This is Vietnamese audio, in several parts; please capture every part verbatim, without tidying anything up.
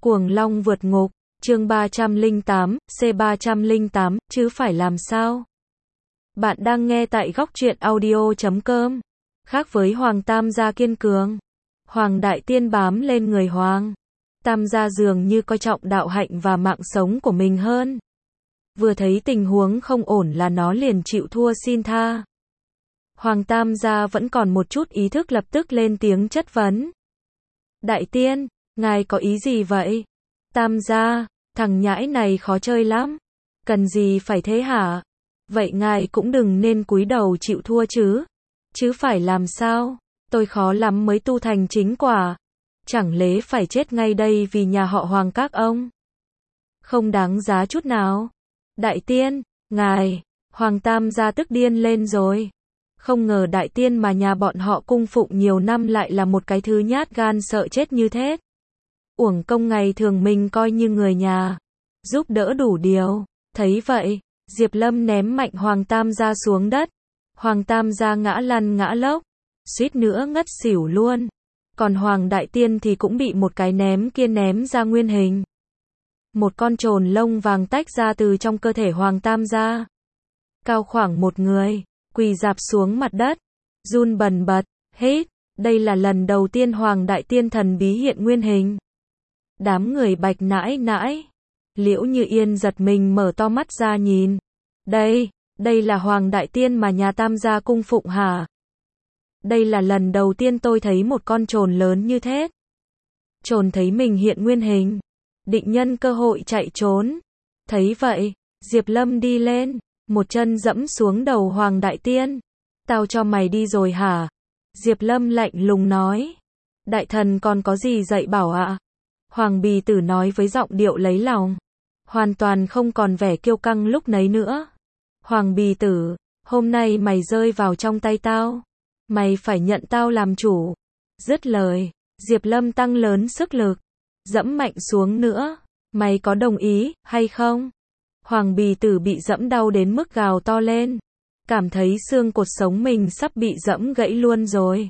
Cuồng long vượt ngục, chương ba trăm lẻ tám, C ba trăm lẻ tám, chứ phải làm sao? Bạn đang nghe tại góc truyện audio chấm com. Khác với Hoàng Tam gia kiên cường, Hoàng Đại Tiên bám lên người Hoàng Tam gia dường như coi trọng đạo hạnh và mạng sống của mình hơn. Vừa thấy tình huống không ổn là nó liền chịu thua xin tha. Hoàng Tam gia vẫn còn một chút ý thức, lập tức lên tiếng chất vấn. Đại Tiên, ngài có ý gì vậy? Tam gia, thằng nhãi này khó chơi lắm. Cần gì phải thế hả? Vậy ngài cũng đừng nên cúi đầu chịu thua chứ. Chứ phải làm sao? Tôi khó lắm mới tu thành chính quả. Chẳng lẽ phải chết ngay đây vì nhà họ Hoàng các ông? Không đáng giá chút nào. Đại Tiên, ngài, Hoàng Tam gia tức điên lên rồi. Không ngờ Đại Tiên mà nhà bọn họ cung phụng nhiều năm lại là một cái thứ nhát gan sợ chết như thế. Uổng công ngày thường mình coi như người nhà, giúp đỡ đủ điều. Thấy vậy, Diệp Lâm ném mạnh Hoàng Tam gia xuống đất. Hoàng Tam gia ngã lăn ngã lóc, suýt nữa ngất xỉu luôn. Còn Hoàng Đại Tiên thì cũng bị một cái ném kia ném ra nguyên hình. Một con trồn lông vàng tách ra từ trong cơ thể Hoàng Tam gia. Cao khoảng một người, quỳ rạp xuống mặt đất, run bần bật, hít. Đây là lần đầu tiên Hoàng Đại Tiên thần bí hiện nguyên hình. Đám người Bạch nãi nãi, Liễu Như Yên giật mình mở to mắt ra nhìn. Đây, đây là Hoàng Đại Tiên mà nhà Tam gia cung phụng hả? Đây là lần đầu tiên tôi thấy một con trồn lớn như thế. Trồn thấy mình hiện nguyên hình, định nhân cơ hội chạy trốn. Thấy vậy, Diệp Lâm đi lên, một chân dẫm xuống đầu Hoàng Đại Tiên. Tao cho mày đi rồi hả? Diệp Lâm lạnh lùng nói. Đại thần còn có gì dạy bảo ạ? Hoàng Bì Tử nói với giọng điệu lấy lòng, hoàn toàn không còn vẻ kiêu căng lúc nấy nữa. Hoàng Bì Tử, hôm nay mày rơi vào trong tay tao, mày phải nhận tao làm chủ. Dứt lời, Diệp Lâm tăng lớn sức lực, dẫm mạnh xuống nữa. Mày có đồng ý hay không? Hoàng Bì Tử bị dẫm đau đến mức gào to lên, cảm thấy xương cột sống mình sắp bị dẫm gãy luôn rồi.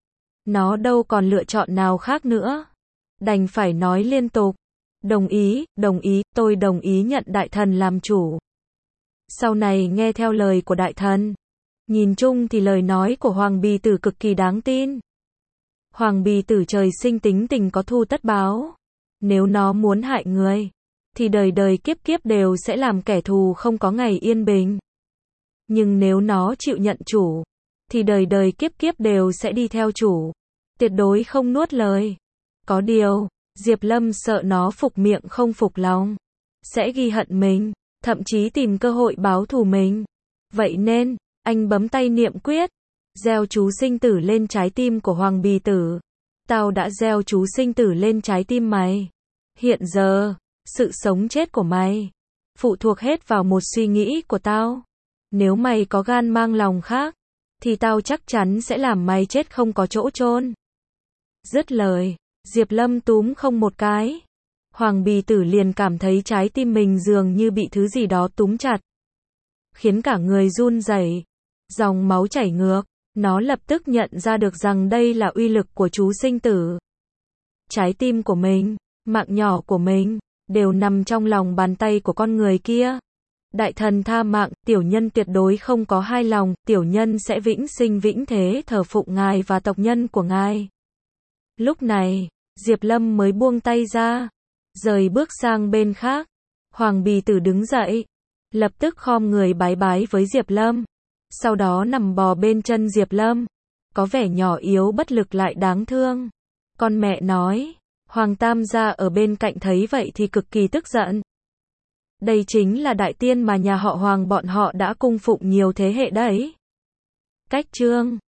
Nó đâu còn lựa chọn nào khác nữa, đành phải nói liên tục. Đồng ý, đồng ý, tôi đồng ý nhận đại thần làm chủ. Sau này nghe theo lời của đại thần. Nhìn chung thì lời nói của Hoàng Bì Tử cực kỳ đáng tin. Hoàng Bì Tử trời sinh tính tình có thù tất báo. Nếu nó muốn hại người, thì đời đời kiếp kiếp đều sẽ làm kẻ thù không có ngày yên bình. Nhưng nếu nó chịu nhận chủ, thì đời đời kiếp kiếp đều sẽ đi theo chủ, tuyệt đối không nuốt lời. Có điều, Diệp Lâm sợ nó phục miệng không phục lòng, sẽ ghi hận mình, thậm chí tìm cơ hội báo thù mình. Vậy nên, anh bấm tay niệm quyết, gieo chú sinh tử lên trái tim của Hoàng Bì Tử. Tao đã gieo chú sinh tử lên trái tim mày. Hiện giờ, sự sống chết của mày phụ thuộc hết vào một suy nghĩ của tao. Nếu mày có gan mang lòng khác, thì tao chắc chắn sẽ làm mày chết không có chỗ chôn. Dứt lời, Diệp Lâm túm không một cái. Hoàng Bì Tử liền cảm thấy trái tim mình dường như bị thứ gì đó túm chặt, khiến cả người run rẩy, dòng máu chảy ngược. Nó lập tức nhận ra được rằng đây là uy lực của chú sinh tử. Trái tim của mình, mạng nhỏ của mình, đều nằm trong lòng bàn tay của con người kia. Đại thần tha mạng, tiểu nhân tuyệt đối không có hai lòng, tiểu nhân sẽ vĩnh sinh vĩnh thế thờ phụng ngài và tộc nhân của ngài. Lúc này, Diệp Lâm mới buông tay ra, rời bước sang bên khác. Hoàng Bì Tử đứng dậy, lập tức khom người bái bái với Diệp Lâm, sau đó nằm bò bên chân Diệp Lâm, có vẻ nhỏ yếu bất lực lại đáng thương. Con mẹ nói, Hoàng Tam gia ở bên cạnh thấy vậy thì cực kỳ tức giận. Đây chính là Đại Tiên mà nhà họ Hoàng bọn họ đã cung phụng nhiều thế hệ đấy. Cách chương